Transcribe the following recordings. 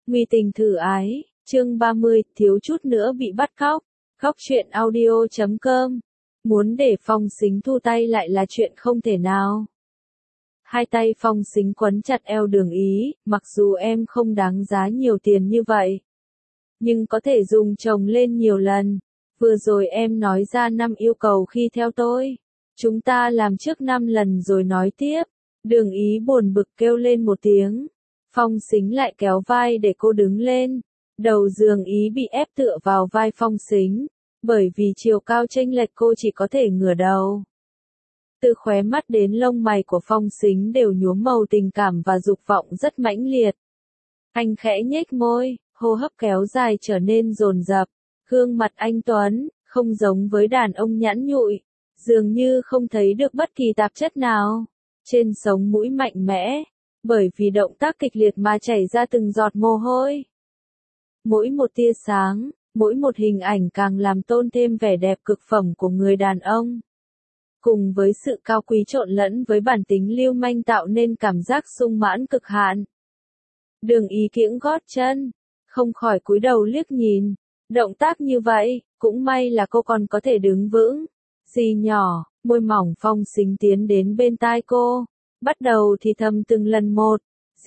Nguy tình thử ái, chương 30, thiếu chút nữa bị bắt cóc. Khóc chuyện audio.com. Muốn để Phong Sính thu tay lại là chuyện không thể nào. Hai tay Phong Sính quấn chặt eo Đường Ý, mặc dù em không đáng giá nhiều tiền như vậy, nhưng có thể dùng chồng lên nhiều lần. Vừa rồi em nói ra 5 yêu cầu khi theo tôi. Chúng ta làm trước 5 lần rồi nói tiếp. Đường Ý buồn bực kêu lên một tiếng. Phong Sính lại kéo vai để cô đứng lên. Đầu giường Ý bị ép tựa vào vai Phong Sính, bởi vì chiều cao chênh lệch cô chỉ có thể ngửa đầu. Từ khóe mắt đến lông mày của Phong Sính đều nhuốm màu tình cảm và dục vọng rất mãnh liệt. Anh khẽ nhếch môi, hô hấp kéo dài trở nên dồn dập. Gương mặt anh Tuấn, không giống với đàn ông nhẵn nhụi, dường như không thấy được bất kỳ tạp chất nào. Trên sống mũi mạnh mẽ, bởi vì động tác kịch liệt mà chảy ra từng giọt mồ hôi. Mỗi một tia sáng, mỗi một hình ảnh càng làm tôn thêm vẻ đẹp cực phẩm của người đàn ông. Cùng với sự cao quý trộn lẫn với bản tính lưu manh tạo nên cảm giác sung mãn cực hạn. Đường Ý kiễng gót chân, không khỏi cúi đầu liếc nhìn. Động tác như vậy, cũng may là cô còn có thể đứng vững. Dì nhỏ, môi mỏng Phong Sính tiến đến bên tai cô, bắt đầu thì thầm từng lần một.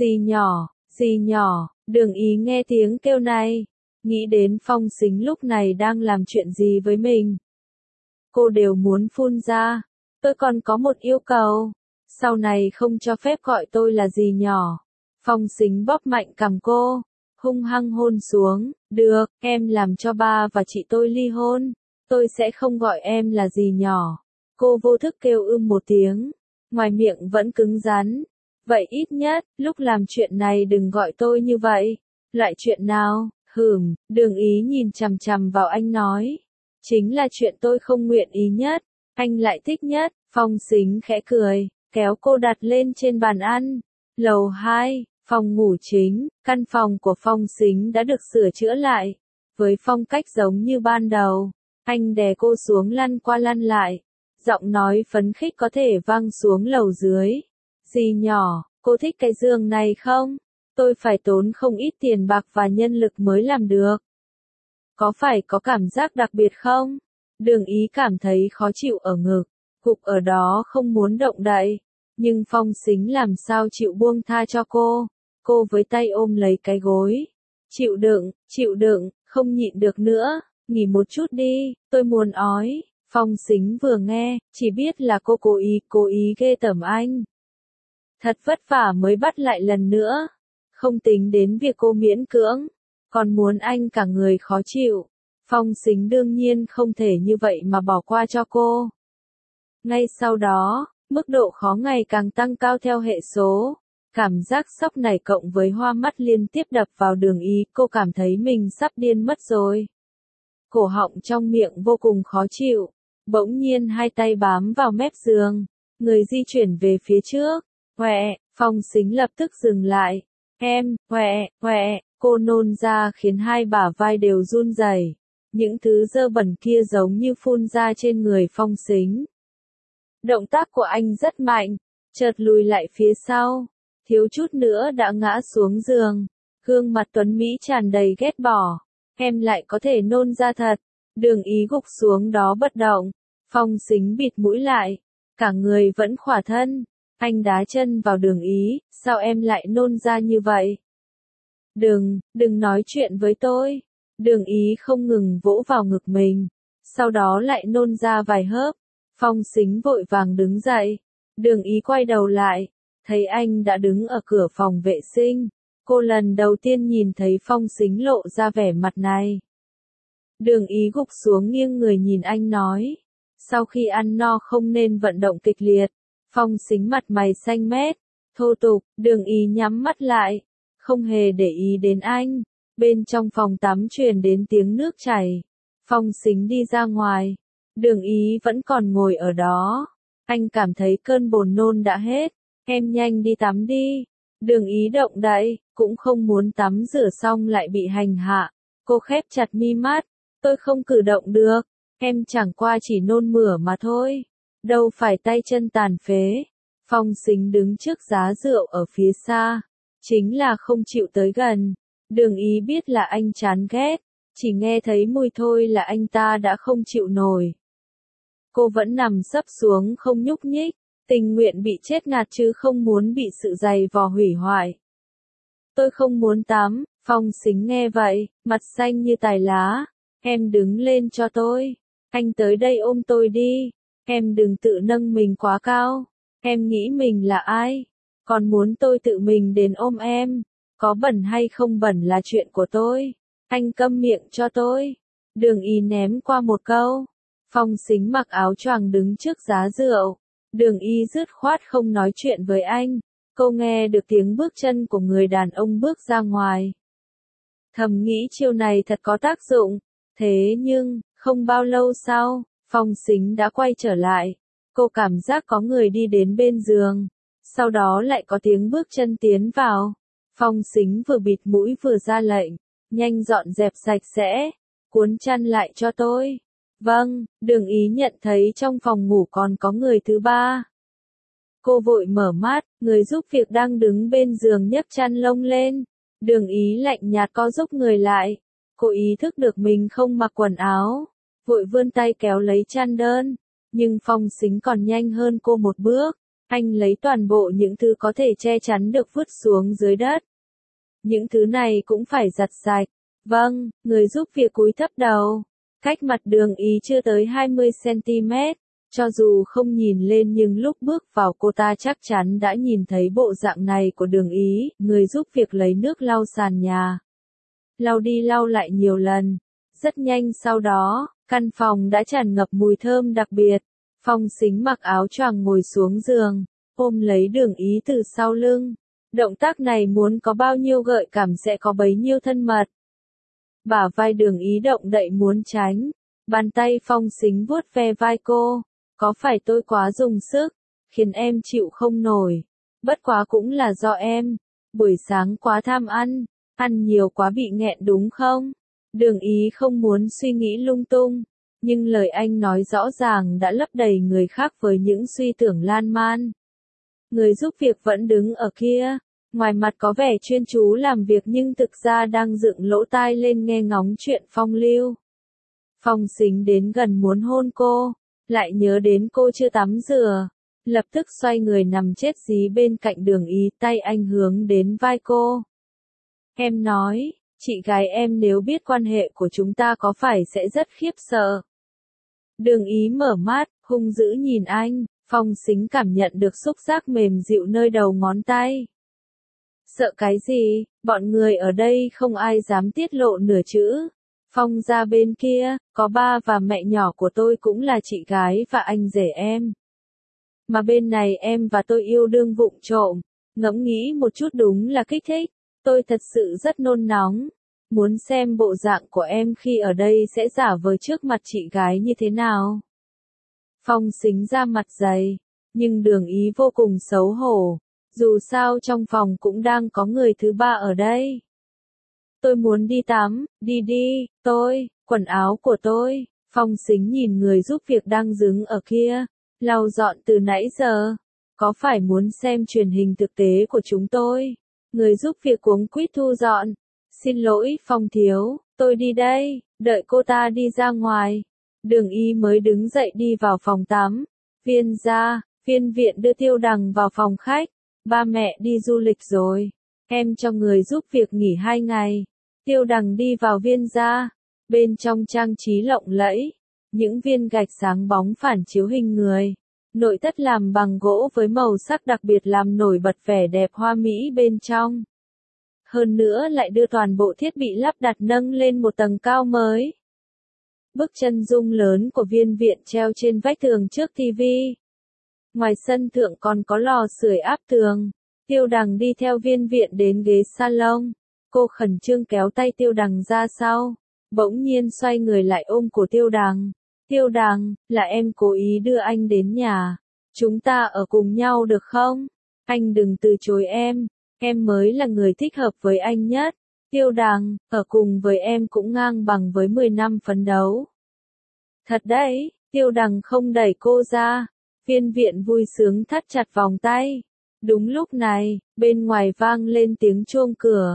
Dì nhỏ, Đường Ý nghe tiếng kêu này, nghĩ đến Phong Sính lúc này đang làm chuyện gì với mình. Cô đều muốn phun ra. Tôi còn có một yêu cầu, sau này không cho phép gọi tôi là dì nhỏ. Phong Sính bóp mạnh cằm cô, hung hăng hôn xuống. Được, em làm cho ba và chị tôi ly hôn, tôi sẽ không gọi em là dì nhỏ. Cô vô thức kêu một tiếng, ngoài miệng vẫn cứng rắn. Vậy ít nhất, lúc làm chuyện này đừng gọi tôi như vậy. Loại chuyện nào? Đường Ý nhìn chằm chằm vào anh nói. Chính là chuyện tôi không nguyện ý nhất, anh lại thích nhất. Phong Sính khẽ cười, kéo cô đặt lên trên bàn ăn. Lầu 2, phòng ngủ chính, căn phòng của Phong Sính đã được sửa chữa lại, với phong cách giống như ban đầu. Anh đè cô xuống lăn qua lăn lại, giọng nói phấn khích có thể vang xuống lầu dưới. Dì nhỏ, cô thích cái giường này không? Tôi phải tốn không ít tiền bạc và nhân lực mới làm được. Có phải có cảm giác đặc biệt không? Đường Ý cảm thấy khó chịu ở ngực, gục ở đó không muốn động đậy. Nhưng Phong Sính làm sao chịu buông tha cho cô. Cô với tay ôm lấy cái gối. Chịu đựng, không nhịn được nữa, nghỉ một chút đi, tôi muốn ói. Phong Sính vừa nghe, chỉ biết là cô cố ý ghê tởm anh. Thật vất vả mới bắt lại lần nữa. Không tính đến việc cô miễn cưỡng, còn muốn anh cả người khó chịu. Phong Sính đương nhiên không thể như vậy mà bỏ qua cho cô. Ngay sau đó, mức độ khó ngày càng tăng cao theo hệ số. Cảm giác sốc này cộng với hoa mắt liên tiếp đập vào Đường Ý, cô cảm thấy mình sắp điên mất rồi. Cổ họng trong miệng vô cùng khó chịu. Bỗng nhiên hai tay bám vào mép giường, người di chuyển về phía trước. Phong Sính lập tức dừng lại. Cô nôn ra khiến hai bả vai đều run rẩy. Những thứ dơ bẩn kia giống như phun ra trên người Phong Sính. Động tác của anh rất mạnh, chợt lùi lại phía sau, thiếu chút nữa đã ngã xuống giường. Gương mặt tuấn Mỹ tràn đầy ghét bỏ. Em lại có thể nôn ra thật. Đường Ý gục xuống đó bất động. Phong Sính bịt mũi lại, cả người vẫn khỏa thân. Anh đá chân vào Đường Ý, sao em lại nôn ra như vậy? Đừng nói chuyện với tôi. Đường Ý không ngừng vỗ vào ngực mình, sau đó lại nôn ra vài hớp. Phong Sính vội vàng đứng dậy. Đường Ý quay đầu lại, thấy anh đã đứng ở cửa phòng vệ sinh. Cô lần đầu tiên nhìn thấy Phong Sính lộ ra vẻ mặt này. Đường Ý gục xuống nghiêng người nhìn anh nói. Sau khi ăn no không nên vận động kịch liệt. Phong Sính mặt mày xanh mét, thô tục. Đường Ý nhắm mắt lại, không hề để ý đến anh. Bên trong phòng tắm truyền đến tiếng nước chảy. Phong Sính đi ra ngoài. Đường Ý vẫn còn ngồi ở đó. Anh cảm thấy cơn buồn nôn đã hết. Em nhanh đi tắm đi. Đường Ý động đậy, cũng không muốn tắm rửa xong lại bị hành hạ. Cô khép chặt mi mắt. Tôi không cử động được. Em chẳng qua chỉ nôn mửa mà thôi. Đâu phải tay chân tàn phế. Phong Sính đứng trước giá rượu ở phía xa. Chính là không chịu tới gần. Đường Ý biết là anh chán ghét, chỉ nghe thấy mùi thôi là anh ta đã không chịu nổi. Cô vẫn nằm sấp xuống không nhúc nhích, tình nguyện bị chết ngạt chứ không muốn bị sự giày vò hủy hoại. Tôi không muốn tắm, Phong Sính nghe vậy, mặt xanh như tài lá. Em đứng lên cho tôi. Anh tới đây ôm tôi đi. Em đừng tự nâng mình quá cao. Em nghĩ mình là ai? Còn muốn tôi tự mình đến ôm em. Có bẩn hay không bẩn là chuyện của tôi. Anh câm miệng cho tôi. Đường Ý ném qua một câu. Phong Sính mặc áo choàng đứng trước giá rượu. Đường Ý dứt khoát không nói chuyện với anh. Cô nghe được tiếng bước chân của người đàn ông bước ra ngoài. Thầm nghĩ chiêu này thật có tác dụng. Thế nhưng, không bao lâu sau, Phong Sính đã quay trở lại. Cô cảm giác có người đi đến bên giường. Sau đó lại có tiếng bước chân tiến vào. Phong Sính vừa bịt mũi vừa ra lệnh. Nhanh dọn dẹp sạch sẽ. Cuốn chăn lại cho tôi. Vâng, Đường Ý nhận thấy trong phòng ngủ còn có người thứ ba. Cô vội mở mắt, người giúp việc đang đứng bên giường nhấc chăn lông lên. Đường Ý lạnh nhạt co giúp người lại. Cô ý thức được mình không mặc quần áo. Vội vươn tay kéo lấy chăn đơn. Nhưng Phong Sính còn nhanh hơn cô một bước. Anh lấy toàn bộ những thứ có thể che chắn được vứt xuống dưới đất. Những thứ này cũng phải giặt sạch. Vâng, người giúp việc cúi thấp đầu. Cách mặt Đường Ý chưa tới 20cm. Cho dù không nhìn lên nhưng lúc bước vào cô ta chắc chắn đã nhìn thấy bộ dạng này của Đường Ý. Người giúp việc lấy nước lau sàn nhà. Lau đi lau lại nhiều lần. Rất nhanh sau đó, căn phòng đã tràn ngập mùi thơm đặc biệt. Phong Sính mặc áo choàng ngồi xuống giường, ôm lấy Đường Ý từ sau lưng. Động tác này muốn có bao nhiêu gợi cảm sẽ có bấy nhiêu thân mật. Bả vai Đường Ý động đậy muốn tránh. Bàn tay Phong Sính vuốt ve vai cô. Có phải tôi quá dùng sức, khiến em chịu không nổi. Bất quá cũng là do em. Buổi sáng quá tham ăn. Ăn nhiều quá bị nghẹn đúng không? Đường Ý không muốn suy nghĩ lung tung. Nhưng lời anh nói rõ ràng đã lấp đầy người khác với những suy tưởng lan man. Người giúp việc vẫn đứng ở kia. Ngoài mặt có vẻ chuyên chú làm việc nhưng thực ra đang dựng lỗ tai lên nghe ngóng chuyện phong lưu. Phong Sính đến gần muốn hôn cô. Lại nhớ đến cô chưa tắm rửa. Lập tức xoay người nằm chết dí bên cạnh Đường Ý, tay anh hướng đến vai cô. Em nói, chị gái em nếu biết quan hệ của chúng ta có phải sẽ rất khiếp sợ. Đường Ý mở mắt, hung dữ nhìn anh. Phong Sính cảm nhận được xúc giác mềm dịu nơi đầu ngón tay. Sợ cái gì, bọn người ở đây không ai dám tiết lộ nửa chữ. Phong ra bên kia, có ba và mẹ nhỏ của tôi cũng là chị gái và anh rể em. Mà bên này em và tôi yêu đương vụng trộm. Ngẫm nghĩ một chút đúng là kích thích. Tôi thật sự rất nôn nóng. Muốn xem bộ dạng của em khi ở đây sẽ giả vờ trước mặt chị gái như thế nào. Phong Sính ra mặt dày. Nhưng Đường Ý vô cùng xấu hổ. Dù sao trong phòng cũng đang có người thứ ba ở đây. Tôi muốn đi tắm, đi đi, quần áo của tôi. Phong Sính nhìn người giúp việc đang đứng ở kia, lau dọn từ nãy giờ. Có phải muốn xem truyền hình thực tế của chúng tôi? Người giúp việc cuống quýt thu dọn. Xin lỗi Phong thiếu, tôi đi đây, đợi cô ta đi ra ngoài. Đường Y mới đứng dậy đi vào phòng tắm. Viên viện đưa Tiêu Đằng vào phòng khách. Ba mẹ đi du lịch rồi. Em cho người giúp việc nghỉ 2 ngày. Tiêu Đằng đi vào viên gia. Bên trong trang trí lộng lẫy. Những viên gạch sáng bóng phản chiếu hình người. Nội thất làm bằng gỗ với màu sắc đặc biệt làm nổi bật vẻ đẹp hoa mỹ bên trong. Hơn nữa lại đưa toàn bộ thiết bị lắp đặt nâng lên một tầng cao mới. Bức chân dung lớn của viên viện treo trên vách tường trước tivi. Ngoài sân thượng còn có lò sưởi áp tường. Tiêu Đằng đi theo viên viện đến ghế salon. Cô khẩn trương kéo tay Tiêu Đằng ra sau. Bỗng nhiên xoay người lại ôm cổ Tiêu Đằng. Tiêu Đằng, là em cố ý đưa anh đến nhà. Chúng ta ở cùng nhau được không? Anh đừng từ chối em mới là người thích hợp với anh nhất. Tiêu Đằng, ở cùng với em cũng ngang bằng với 10 năm phấn đấu. Thật đấy, Tiêu Đằng không đẩy cô ra. Viên viện vui sướng thắt chặt vòng tay. Đúng lúc này, bên ngoài vang lên tiếng chuông cửa.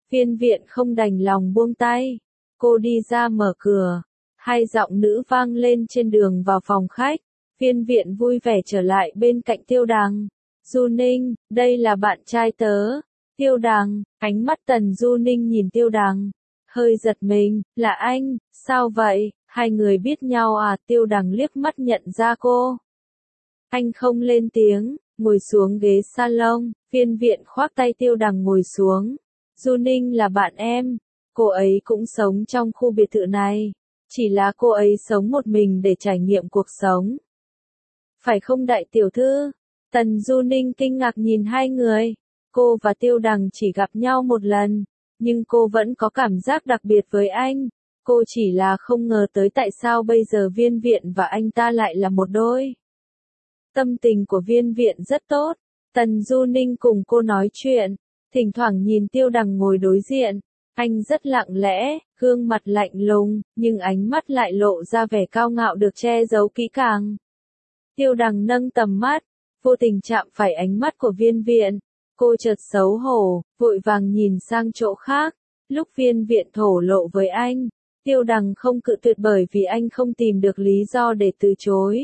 Viên viện không đành lòng buông tay. Cô đi ra mở cửa. Hai giọng nữ vang lên trên đường vào phòng khách. Viên viện vui vẻ trở lại bên cạnh Tiêu Đằng. Du Ninh, đây là bạn trai tớ. Tiêu Đằng, ánh mắt Tần Du Ninh nhìn Tiêu Đằng. Hơi giật mình, là anh, sao vậy, hai người biết nhau à? Tiêu Đằng liếc mắt nhận ra cô. Anh không lên tiếng, ngồi xuống ghế salon, Viên viện khoác tay Tiêu Đằng ngồi xuống. Du Ninh là bạn em, cô ấy cũng sống trong khu biệt thự này, chỉ là cô ấy sống một mình để trải nghiệm cuộc sống. Phải không đại tiểu thư? Tần Du Ninh kinh ngạc nhìn hai người, cô và Tiêu Đằng chỉ gặp nhau một lần, nhưng cô vẫn có cảm giác đặc biệt với anh, cô chỉ là không ngờ tới tại sao bây giờ Viên viện và anh ta lại là một đôi. Tâm tình của Viên viện rất tốt, Tần Du Ninh cùng cô nói chuyện, thỉnh thoảng nhìn Tiêu Đằng ngồi đối diện, anh rất lặng lẽ, gương mặt lạnh lùng, nhưng ánh mắt lại lộ ra vẻ cao ngạo được che giấu kỹ càng. Tiêu Đằng nâng tầm mắt, vô tình chạm phải ánh mắt của Viên viện, cô chợt xấu hổ, vội vàng nhìn sang chỗ khác, lúc Viên viện thổ lộ với anh, Tiêu Đằng không cự tuyệt bởi vì anh không tìm được lý do để từ chối.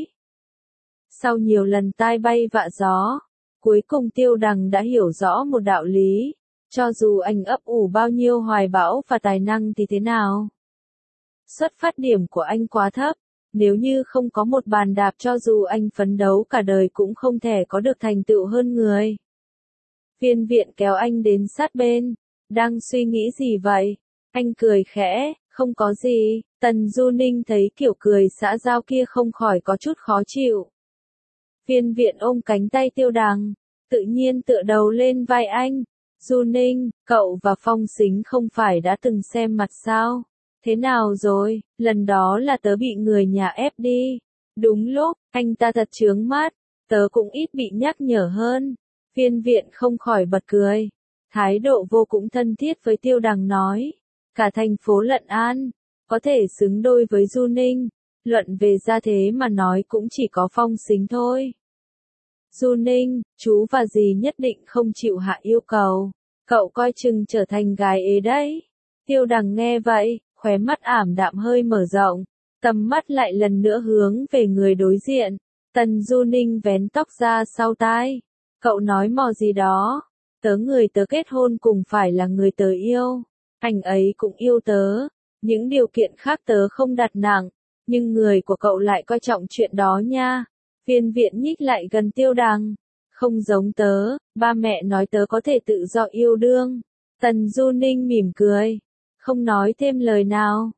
Sau nhiều lần tai bay vạ gió, cuối cùng Tiêu Đằng đã hiểu rõ một đạo lý, cho dù anh ấp ủ bao nhiêu hoài bão và tài năng thì thế nào? Xuất phát điểm của anh quá thấp, nếu như không có một bàn đạp cho dù anh phấn đấu cả đời cũng không thể có được thành tựu hơn người. Viên viện kéo anh đến sát bên, đang suy nghĩ gì vậy? Anh cười khẽ, không có gì, Tần Du Ninh thấy kiểu cười xã giao kia không khỏi có chút khó chịu. Viên viện ôm cánh tay Tiêu Đằng, tự nhiên tựa đầu lên vai anh. Du Ninh, cậu và Phong Sính không phải đã từng xem mặt sao? Thế nào rồi, lần đó là tớ bị người nhà ép đi. Đúng lúc, anh ta thật chướng mắt, tớ cũng ít bị nhắc nhở hơn. Viên viện không khỏi bật cười. Thái độ vô cùng thân thiết với Tiêu Đằng nói. Cả thành phố Lận An, có thể xứng đôi với Du Ninh. Luận về gia thế mà nói cũng chỉ có Phong Sính thôi. Du Ninh, chú và dì nhất định không chịu hạ yêu cầu. Cậu coi chừng trở thành gái ế đấy. Tiêu Đằng nghe vậy, khóe mắt ảm đạm hơi mở rộng. Tầm mắt lại lần nữa hướng về người đối diện. Tần Du Ninh vén tóc ra sau tai. Cậu nói mò gì đó. Người tớ kết hôn cùng phải là người tớ yêu. Anh ấy cũng yêu tớ. Những điều kiện khác tớ không đặt nặng. Nhưng người của cậu lại coi trọng chuyện đó nha. Viên viện nhích lại gần Tiêu Đằng. Không giống tớ, ba mẹ nói tớ có thể tự do yêu đương. Tần Du Ninh mỉm cười. Không nói thêm lời nào.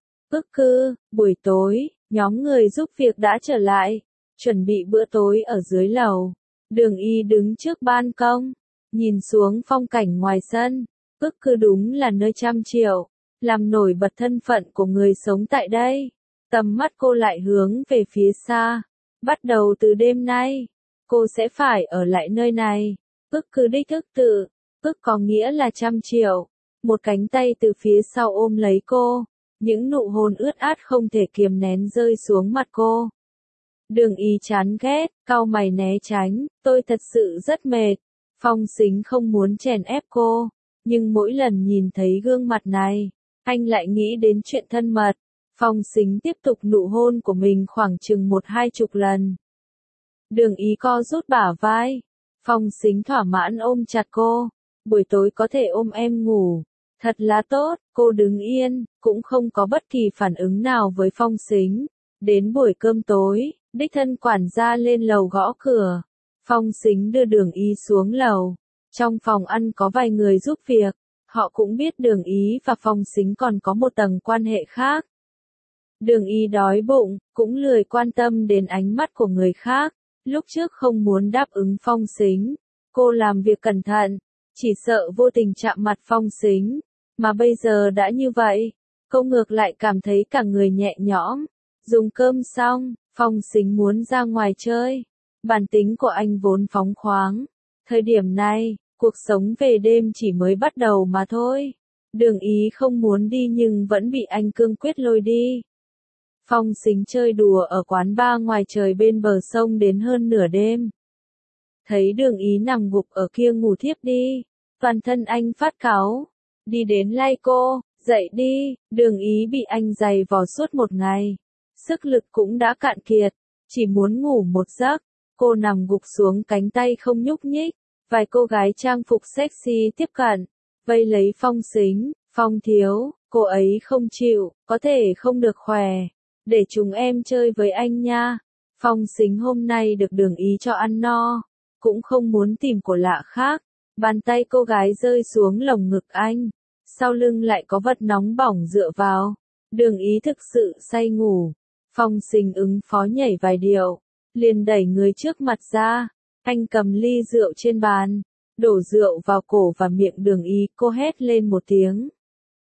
Buổi tối, nhóm người giúp việc đã trở lại. Chuẩn bị bữa tối ở dưới lầu. Đường Y đứng trước ban công. Nhìn xuống phong cảnh ngoài sân. Đúng là nơi trăm triệu. Làm nổi bật thân phận của người sống tại đây. Tầm mắt cô lại hướng về phía xa. Bắt đầu từ đêm nay, cô sẽ phải ở lại nơi này. Đích thức tự. Có nghĩa là 100 triệu. Một cánh tay từ phía sau ôm lấy cô. Những nụ hôn ướt át không thể kiềm nén rơi xuống mặt cô. Đường Y chán ghét, cau mày né tránh. Tôi thật sự rất mệt. Phong Sính không muốn chèn ép cô. Nhưng mỗi lần nhìn thấy gương mặt này, anh lại nghĩ đến chuyện thân mật. Phong Sính tiếp tục nụ hôn của mình khoảng chừng 1-20 lần. Đường Y co rút bả vai. Phong Sính thỏa mãn ôm chặt cô. Buổi tối có thể ôm em ngủ. Thật là tốt, cô đứng yên, cũng không có bất kỳ phản ứng nào với Phong Sính. Đến buổi cơm tối, đích thân quản gia lên lầu gõ cửa. Phong Sính đưa Đường Y xuống lầu. Trong phòng ăn có vài người giúp việc. Họ cũng biết Đường Y và Phong Sính còn có một tầng quan hệ khác. Đường Y đói bụng, cũng lười quan tâm đến ánh mắt của người khác. Lúc trước không muốn đáp ứng Phong Sính. Cô làm việc cẩn thận, chỉ sợ vô tình chạm mặt Phong Sính. Mà bây giờ đã như vậy, cô ngược lại cảm thấy cả người nhẹ nhõm. Dùng cơm xong, Phong Sính muốn ra ngoài chơi. Bản tính của anh vốn phóng khoáng. Thời điểm này, cuộc sống về đêm chỉ mới bắt đầu mà thôi. Đường Y không muốn đi nhưng vẫn bị anh cương quyết lôi đi. Phong Sính chơi đùa ở quán bar ngoài trời bên bờ sông đến hơn nửa đêm. Thấy Đường Y nằm gục ở kia ngủ thiếp đi, toàn thân anh phát cáu. đi đến lay cô, dậy đi, Đường Ý bị anh giày vò suốt một ngày. Sức lực cũng đã cạn kiệt, chỉ muốn ngủ một giấc. Cô nằm gục xuống cánh tay không nhúc nhích. Vài cô gái trang phục sexy tiếp cận, vây lấy Phong Sính. Phong thiếu, cô ấy không chịu, có thể không được khỏe. Để chúng em chơi với anh nha. Phong Sính hôm nay được Đường Ý cho ăn no, cũng không muốn tìm của lạ khác. Bàn tay cô gái rơi xuống lồng ngực anh, sau lưng lại có vật nóng bỏng dựa vào. Đường Ý thực sự say ngủ. Phong Sính ứng phó nhảy vài điệu, liền đẩy người trước mặt ra. Anh cầm ly rượu trên bàn, đổ rượu vào cổ và miệng Đường Ý, cô hét lên một tiếng.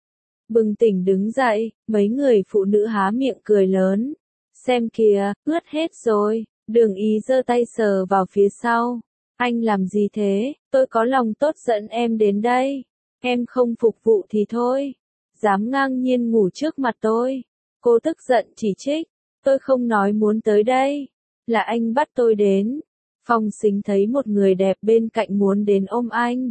Bừng tỉnh đứng dậy, mấy người phụ nữ há miệng cười lớn. Xem kìa, ướt hết rồi. Đường Ý giơ tay sờ vào phía sau. Anh làm gì thế? Tôi có lòng tốt dẫn em đến đây. Em không phục vụ thì thôi. Dám ngang nhiên ngủ trước mặt tôi. Cô tức giận chỉ trích. Tôi không nói muốn tới đây. Là anh bắt tôi đến. Phong Sính thấy một người đẹp bên cạnh muốn đến ôm anh.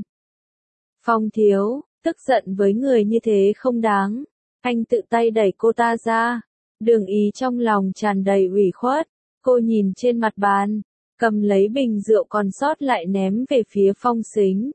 Phong thiếu, tức giận với người như thế không đáng. Anh tự tay đẩy cô ta ra. Đường Ý trong lòng tràn đầy ủy khuất. Cô nhìn trên mặt bàn, cầm lấy bình rượu còn sót lại ném về phía Phong Sính.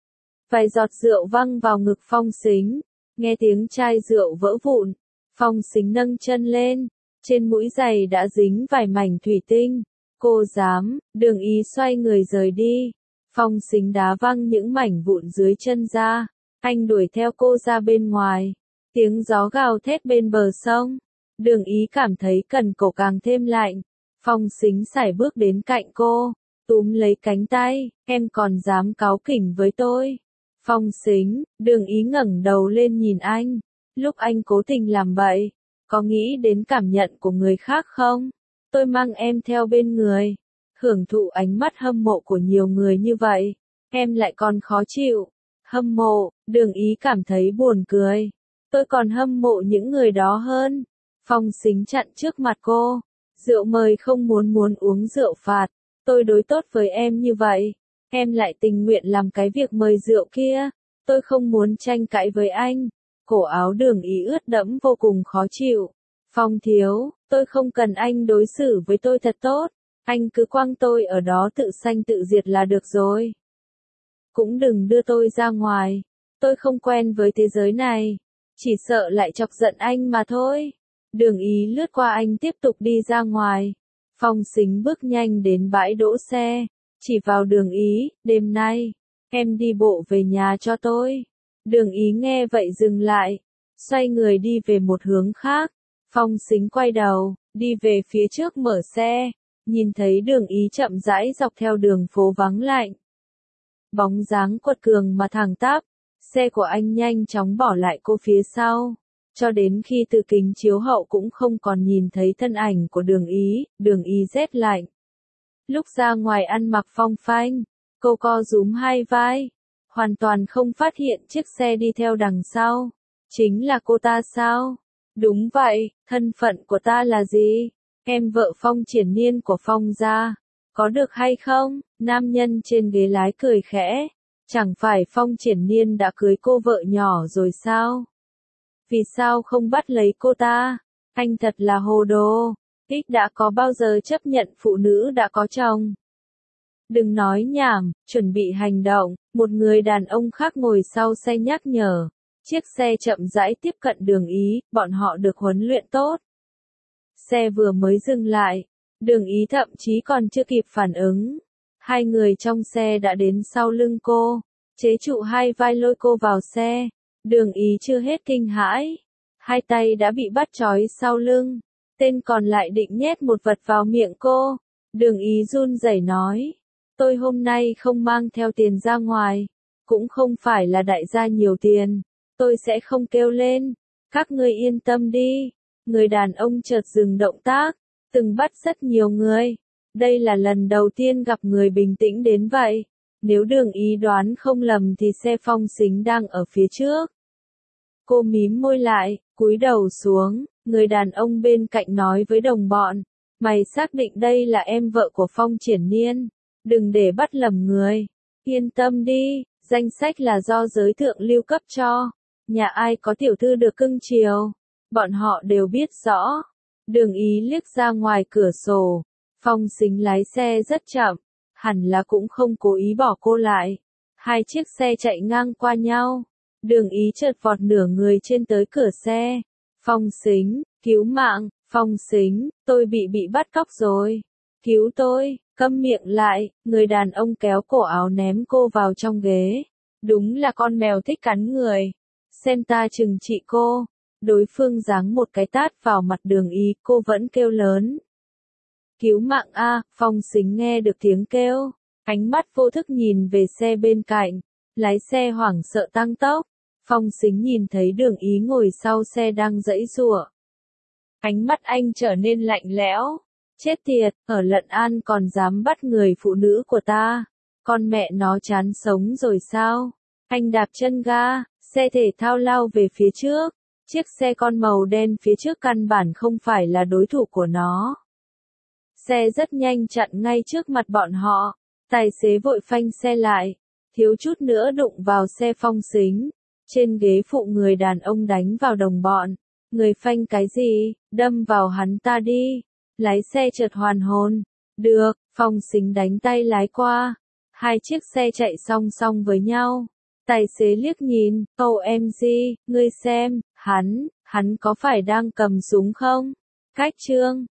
Vài giọt rượu văng vào ngực Phong Sính. Nghe tiếng chai rượu vỡ vụn. Phong Sính nâng chân lên. Trên mũi giày đã dính vài mảnh thủy tinh. Cô dám, Đường Ý xoay người rời đi. Phong Sính đá văng những mảnh vụn dưới chân ra. Anh đuổi theo cô ra bên ngoài. Tiếng gió gào thét bên bờ sông. Đường Ý cảm thấy cần cổ càng thêm lạnh. Phong Sính sải bước đến cạnh cô, túm lấy cánh tay, em còn dám cáu kỉnh với tôi. Phong Sính, Đường Ý ngẩng đầu lên nhìn anh. Lúc anh cố tình làm bậy, có nghĩ đến cảm nhận của người khác không? Tôi mang em theo bên người, hưởng thụ ánh mắt hâm mộ của nhiều người như vậy, em lại còn khó chịu. Hâm mộ, Đường Ý cảm thấy buồn cười. Tôi còn hâm mộ những người đó hơn. Phong Sính chặn trước mặt cô. Rượu mời không muốn uống rượu phạt. Tôi đối tốt với em như vậy. Em lại tình nguyện làm cái việc mời rượu kia. Tôi không muốn tranh cãi với anh. Cổ áo Đường Ý ướt đẫm vô cùng khó chịu. Phong thiếu, tôi không cần anh đối xử với tôi thật tốt. Anh cứ quăng tôi ở đó tự sanh tự diệt là được rồi. Cũng đừng đưa tôi ra ngoài. Tôi không quen với thế giới này. Chỉ sợ lại chọc giận anh mà thôi. Đường Ý lướt qua anh tiếp tục đi ra ngoài. Phong Sính bước nhanh đến bãi đỗ xe. Chỉ vào Đường Ý, đêm nay, em đi bộ về nhà cho tôi. Đường Ý nghe vậy dừng lại. Xoay người đi về một hướng khác. Phong Sính quay đầu, đi về phía trước mở xe. Nhìn thấy Đường Ý chậm rãi dọc theo đường phố vắng lạnh. Bóng dáng quật cường mà thẳng tắp. Xe của anh nhanh chóng bỏ lại cô phía sau. Cho đến khi từ kính chiếu hậu cũng không còn nhìn thấy thân ảnh của Đường Ý rét lạnh. Lúc ra ngoài ăn mặc phong phanh, cô co rúm hai vai, hoàn toàn không phát hiện chiếc xe đi theo đằng sau. Chính là cô ta sao? Đúng vậy, thân phận của ta là gì? Em vợ Phong Triển Nhiên của Phong gia. Có được hay không? Nam nhân trên ghế lái cười khẽ. Chẳng phải Phong Triển Nhiên đã cưới cô vợ nhỏ rồi sao? Vì sao không bắt lấy cô ta? Anh thật là hồ đồ. Ích đã có bao giờ chấp nhận phụ nữ đã có chồng? Đừng nói nhảm, chuẩn bị hành động. Một người đàn ông khác ngồi sau xe nhắc nhở. Chiếc xe chậm rãi tiếp cận Đường Ý, bọn họ được huấn luyện tốt. Xe vừa mới dừng lại, Đường Ý thậm chí còn chưa kịp phản ứng. Hai người trong xe đã đến sau lưng cô, chế trụ hai vai lôi cô vào xe. Đường Ý chưa hết kinh hãi. Hai tay đã bị bắt trói sau lưng. Tên còn lại định nhét một vật vào miệng cô. Đường Ý run rẩy nói. Tôi hôm nay không mang theo tiền ra ngoài. Cũng không phải là đại gia nhiều tiền. Tôi sẽ không kêu lên. Các ngươi yên tâm đi. Người đàn ông chợt dừng động tác. Từng bắt rất nhiều người. Đây là lần đầu tiên gặp người bình tĩnh đến vậy. Nếu Đường Ý đoán không lầm thì xe Phong Sính đang ở phía trước. Cô mím môi lại, cúi đầu xuống, người đàn ông bên cạnh nói với đồng bọn. Mày xác định đây là em vợ của Phong Triển Nhiên. Đừng để bắt lầm người. Yên tâm đi, danh sách là do giới thượng lưu cấp cho. Nhà ai có tiểu thư được cưng chiều, bọn họ đều biết rõ. Đường Ý liếc ra ngoài cửa sổ, Phong Sính lái xe rất chậm, hẳn là cũng không cố ý bỏ cô lại. Hai chiếc xe chạy ngang qua nhau, Đường Ý chợt vọt nửa người trên tới cửa xe. Phong Sính, cứu mạng, Phong Sính, tôi bị bắt cóc rồi. Cứu tôi, câm miệng lại, người đàn ông kéo cổ áo ném cô vào trong ghế. Đúng là con mèo thích cắn người. Xem ta trừng trị cô. Đối phương giáng một cái tát vào mặt Đường Ý, cô vẫn kêu lớn. Cứu mạng a, Phong Sính nghe được tiếng kêu, ánh mắt vô thức nhìn về xe bên cạnh, lái xe hoảng sợ tăng tốc. Phong Sính nhìn thấy Đường Ý ngồi sau xe đang giãy giụa. Ánh mắt anh trở nên lạnh lẽo. Chết tiệt, ở Lận An còn dám bắt người phụ nữ của ta. Con mẹ nó chán sống rồi sao? Anh đạp chân ga, xe thể thao lao về phía trước. Chiếc xe con màu đen phía trước căn bản không phải là đối thủ của nó. Xe rất nhanh chặn ngay trước mặt bọn họ. Tài xế vội phanh xe lại, thiếu chút nữa đụng vào xe Phong Sính. Trên ghế phụ người đàn ông đánh vào đồng bọn. Người phanh cái gì, đâm vào hắn ta đi. Lái xe chợt hoàn hồn. Được, Phong Sính đánh tay lái qua. Hai chiếc xe chạy song song với nhau. Tài xế liếc nhìn, OMG, ngươi xem, hắn có phải đang cầm súng không? Cách chương